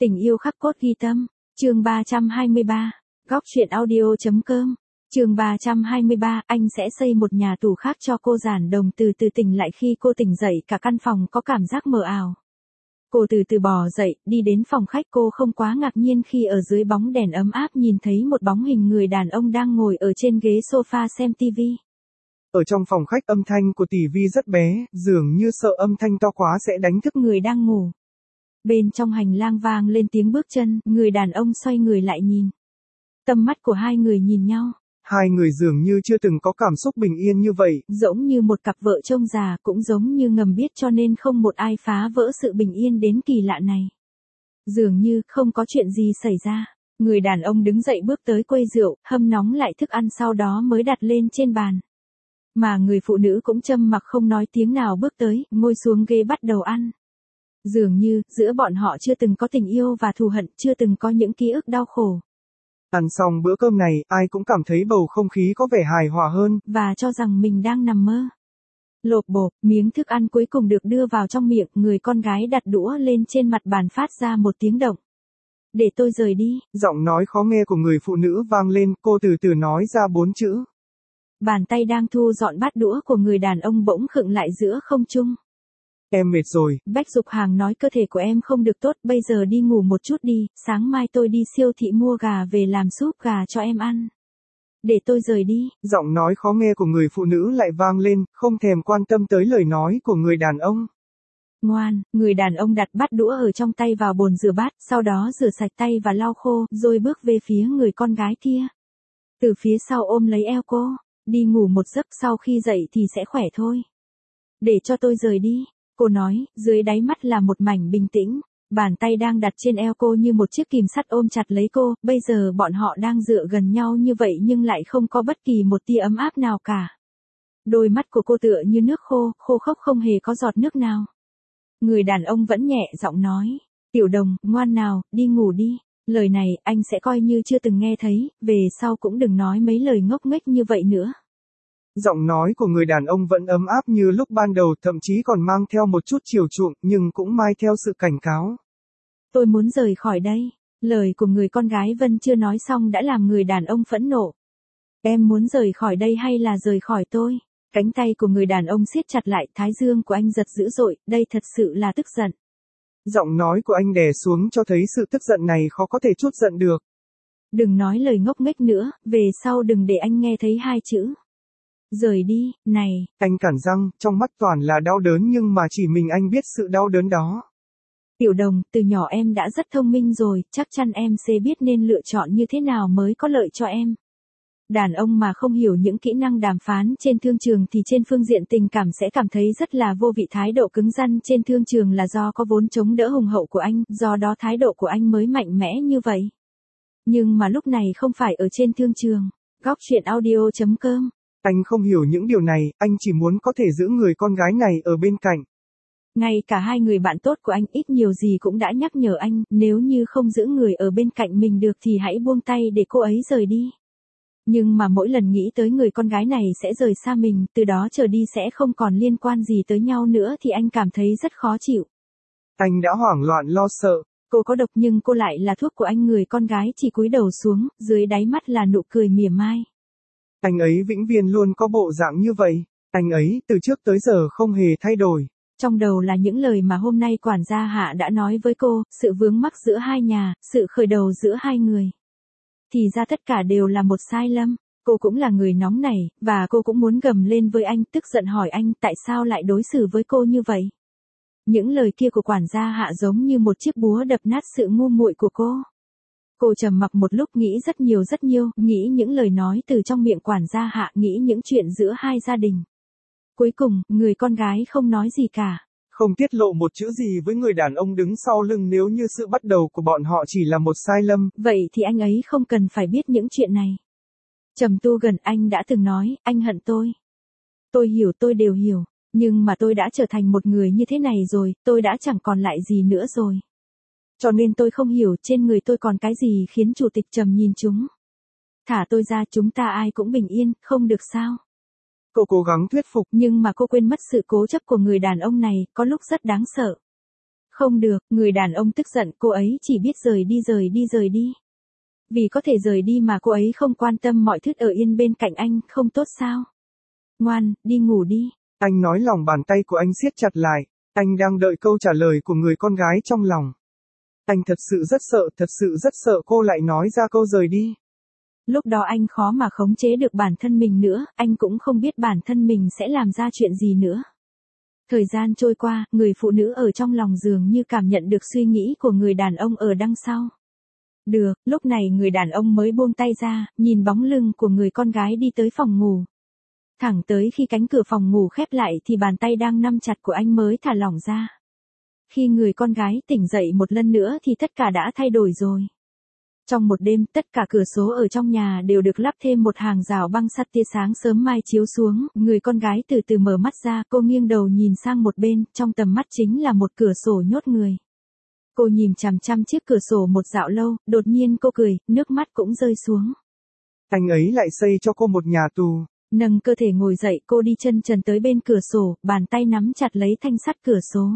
Tình yêu khắc cốt ghi tâm, chương 323, góc truyện audio.com, chương 323, anh sẽ xây một nhà tù khác cho cô. Giản Đồng từ từ tỉnh lại. Khi cô tỉnh dậy cả căn phòng có cảm giác mờ ảo. Cô từ từ bò dậy, đi đến phòng khách. Cô không quá ngạc nhiên khi ở dưới bóng đèn ấm áp nhìn thấy một bóng hình người đàn ông đang ngồi ở trên ghế sofa xem TV. Ở trong phòng khách âm thanh của tivi rất bé, dường như sợ âm thanh to quá sẽ đánh thức người đang ngủ. Bên trong hành lang vang lên tiếng bước chân, người đàn ông xoay người lại nhìn. Tầm mắt của hai người nhìn nhau. Hai người dường như chưa từng có cảm xúc bình yên như vậy. Giống như một cặp vợ chồng già, cũng giống như ngầm biết cho nên không một ai phá vỡ sự bình yên đến kỳ lạ này. Dường như không có chuyện gì xảy ra. Người đàn ông đứng dậy bước tới quầy rượu, hâm nóng lại thức ăn sau đó mới đặt lên trên bàn. Mà người phụ nữ cũng châm mặc không nói tiếng nào bước tới, ngồi xuống ghế bắt đầu ăn. Dường như, giữa bọn họ chưa từng có tình yêu và thù hận, chưa từng có những ký ức đau khổ. Ăn xong bữa cơm này, ai cũng cảm thấy bầu không khí có vẻ hài hòa hơn. Và cho rằng mình đang nằm mơ. Lộp bộp, miếng thức ăn cuối cùng được đưa vào trong miệng, người con gái đặt đũa lên trên mặt bàn phát ra một tiếng động. Để tôi rời đi. Giọng nói khó nghe của người phụ nữ vang lên, cô từ từ nói ra 4 chữ. Bàn tay đang thu dọn bát đũa của người đàn ông bỗng khựng lại giữa không trung. Em mệt rồi. Bách Dục Hàng nói cơ thể của em không được tốt, bây giờ đi ngủ một chút đi, sáng mai tôi đi siêu thị mua gà về làm súp gà cho em ăn. Để tôi rời đi. Giọng nói khó nghe của người phụ nữ lại vang lên, không thèm quan tâm tới lời nói của người đàn ông. Ngoan, người đàn ông đặt bát đũa ở trong tay vào bồn rửa bát, sau đó rửa sạch tay và lau khô, rồi bước về phía người con gái kia. Từ phía sau ôm lấy eo cô, đi ngủ một giấc, sau khi dậy thì sẽ khỏe thôi. Để cho tôi rời đi. Cô nói, dưới đáy mắt là một mảnh bình tĩnh, bàn tay đang đặt trên eo cô như một chiếc kìm sắt ôm chặt lấy cô, bây giờ bọn họ đang dựa gần nhau như vậy nhưng lại không có bất kỳ một tia ấm áp nào cả. Đôi mắt của cô tựa như nước khô, khô khốc không hề có giọt nước nào. Người đàn ông vẫn nhẹ giọng nói, Tiểu Đồng, ngoan nào, đi ngủ đi. Lời này, anh sẽ coi như chưa từng nghe thấy, về sau cũng đừng nói mấy lời ngốc nghếch như vậy nữa. Giọng nói của người đàn ông vẫn ấm áp như lúc ban đầu, thậm chí còn mang theo một chút chiều chuộng, nhưng cũng mang theo sự cảnh cáo. Tôi muốn rời khỏi đây. Lời của người con gái Vân chưa nói xong đã làm người đàn ông phẫn nộ. Em muốn rời khỏi đây hay là rời khỏi tôi? Cánh tay của người đàn ông siết chặt lại, thái dương của anh giật dữ dội, đây thật sự là tức giận. Giọng nói của anh đè xuống cho thấy sự tức giận này khó có thể trút giận được. Đừng nói lời ngốc nghếch nữa, về sau đừng để anh nghe thấy hai chữ. Rời đi, này. Anh cắn răng, trong mắt toàn là đau đớn nhưng mà chỉ mình anh biết sự đau đớn đó. Tiểu Đồng, từ nhỏ em đã rất thông minh rồi, chắc chắn em sẽ biết nên lựa chọn như thế nào mới có lợi cho em. Đàn ông mà không hiểu những kỹ năng đàm phán trên thương trường thì trên phương diện tình cảm sẽ cảm thấy rất là vô vị. Thái độ cứng rắn trên thương trường là do có vốn chống đỡ hùng hậu của anh, do đó thái độ của anh mới mạnh mẽ như vậy. Nhưng mà lúc này không phải ở trên thương trường. Góc truyện audio.com. Anh không hiểu những điều này, anh chỉ muốn có thể giữ người con gái này ở bên cạnh. Ngay cả hai người bạn tốt của anh ít nhiều gì cũng đã nhắc nhở anh, nếu như không giữ người ở bên cạnh mình được thì hãy buông tay để cô ấy rời đi. Nhưng mà mỗi lần nghĩ tới người con gái này sẽ rời xa mình, từ đó trở đi sẽ không còn liên quan gì tới nhau nữa thì anh cảm thấy rất khó chịu. Anh đã hoảng loạn lo sợ. Cô có độc nhưng cô lại là thuốc của anh. Người con gái chỉ cúi đầu xuống, dưới đáy mắt là nụ cười mỉa mai. Anh ấy vĩnh viễn luôn có bộ dạng như vậy. Anh ấy, từ trước tới giờ không hề thay đổi. Trong đầu là những lời mà hôm nay quản gia Hạ đã nói với cô, sự vướng mắc giữa hai nhà, sự khởi đầu giữa hai người. Thì ra tất cả đều là một sai lầm. Cô cũng là người nóng nảy, và cô cũng muốn gầm lên với anh, tức giận hỏi anh tại sao lại đối xử với cô như vậy. Những lời kia của quản gia Hạ giống như một chiếc búa đập nát sự ngu muội của cô. Cô trầm mặc một lúc, nghĩ rất nhiều, nghĩ những lời nói từ trong miệng quản gia Hạ, nghĩ những chuyện giữa hai gia đình. Cuối cùng, người con gái không nói gì cả. Không tiết lộ một chữ gì với người đàn ông đứng sau lưng nếu như sự bắt đầu của bọn họ chỉ là một sai lầm. Vậy thì anh ấy không cần phải biết những chuyện này. Trầm Tu Gần, anh đã từng nói, anh hận tôi. Tôi hiểu, tôi đều hiểu. Nhưng mà tôi đã trở thành một người như thế này rồi, tôi đã chẳng còn lại gì nữa rồi. Cho nên tôi không hiểu trên người tôi còn cái gì khiến chủ tịch Trầm nhìn chúng. Thả tôi ra, chúng ta ai cũng bình yên, không được sao? Cô cố gắng thuyết phục. Nhưng mà cô quên mất sự cố chấp của người đàn ông này, có lúc rất đáng sợ. Không được, người đàn ông tức giận, cô ấy chỉ biết rời đi. Vì có thể rời đi mà cô ấy không quan tâm mọi thứ ở yên bên cạnh anh, không tốt sao? Ngoan, đi ngủ đi. Anh nói lòng bàn tay của anh siết chặt lại. Anh đang đợi câu trả lời của người con gái trong lòng. Anh thật sự rất sợ cô lại nói ra câu rời đi. Lúc đó anh khó mà khống chế được bản thân mình nữa, anh cũng không biết bản thân mình sẽ làm ra chuyện gì nữa. Thời gian trôi qua, người phụ nữ ở trong lòng dường như cảm nhận được suy nghĩ của người đàn ông ở đằng sau. Được, lúc này người đàn ông mới buông tay ra, nhìn bóng lưng của người con gái đi tới phòng ngủ. Thẳng tới khi cánh cửa phòng ngủ khép lại thì bàn tay đang nắm chặt của anh mới thả lỏng ra. Khi người con gái tỉnh dậy một lần nữa thì tất cả đã thay đổi rồi. Trong một đêm, tất cả cửa sổ ở trong nhà đều được lắp thêm một hàng rào băng sắt, tia sáng sớm mai chiếu xuống, người con gái từ từ mở mắt ra, cô nghiêng đầu nhìn sang một bên, trong tầm mắt chính là một cửa sổ nhốt người. Cô nhìn chằm chằm chiếc cửa sổ một dạo lâu, đột nhiên cô cười, nước mắt cũng rơi xuống. Anh ấy lại xây cho cô một nhà tù. Nâng cơ thể ngồi dậy, cô đi chân trần tới bên cửa sổ, bàn tay nắm chặt lấy thanh sắt cửa sổ.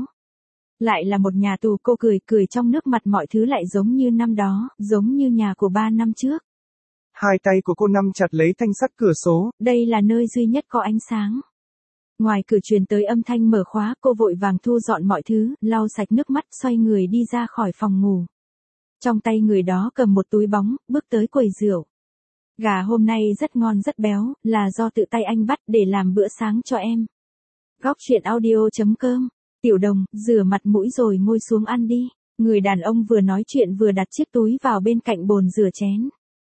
Lại là một nhà tù, cô cười trong nước mặt, mọi thứ lại giống như năm đó, giống như nhà của 3 năm trước. Hai tay của cô nắm chặt lấy thanh sắt cửa sổ. Đây là nơi duy nhất có ánh sáng. Ngoài cửa truyền tới âm thanh mở khóa, cô vội vàng thu dọn mọi thứ, lau sạch nước mắt, xoay người đi ra khỏi phòng ngủ. Trong tay người đó cầm một túi bóng, bước tới quầy rượu. Gà hôm nay rất ngon rất béo, là do tự tay anh bắt để làm bữa sáng cho em. Góc truyện audio.com. Tiểu Đồng, rửa mặt mũi rồi ngồi xuống ăn đi. Người đàn ông vừa nói chuyện vừa đặt chiếc túi vào bên cạnh bồn rửa chén.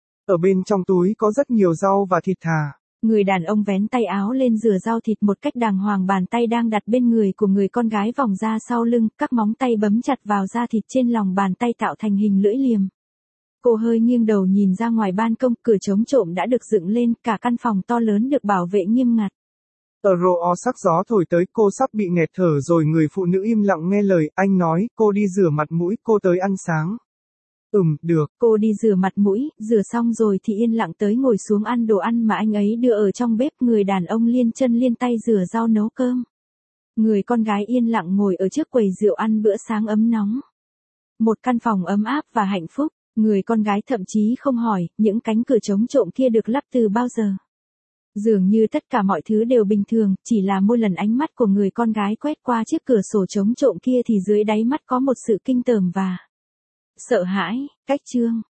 Ở bên trong túi có rất nhiều rau và thịt thà. Người đàn ông vén tay áo lên rửa rau thịt một cách đàng hoàng, bàn tay đang đặt bên người của người con gái vòng ra sau lưng, các móng tay bấm chặt vào da thịt trên lòng bàn tay tạo thành hình lưỡi liềm. Cô hơi nghiêng đầu nhìn ra ngoài ban công, cửa chống trộm đã được dựng lên, cả căn phòng to lớn được bảo vệ nghiêm ngặt. Ở rô sắc gió thổi tới, cô sắp bị nghẹt thở rồi, người phụ nữ im lặng nghe lời, anh nói, cô đi rửa mặt mũi, cô tới ăn sáng. Được. Cô đi rửa mặt mũi, rửa xong rồi thì yên lặng tới ngồi xuống ăn đồ ăn mà anh ấy đưa ở trong bếp, người đàn ông liên chân liên tay rửa rau nấu cơm. Người con gái yên lặng ngồi ở trước quầy rượu ăn bữa sáng ấm nóng. Một căn phòng ấm áp và hạnh phúc, người con gái thậm chí không hỏi, những cánh cửa chống trộm kia được lắp từ bao giờ. Dường như tất cả mọi thứ đều bình thường, chỉ là mỗi lần ánh mắt của người con gái quét qua chiếc cửa sổ chống trộm kia thì dưới đáy mắt có một sự kinh tởm và sợ hãi. Cách chương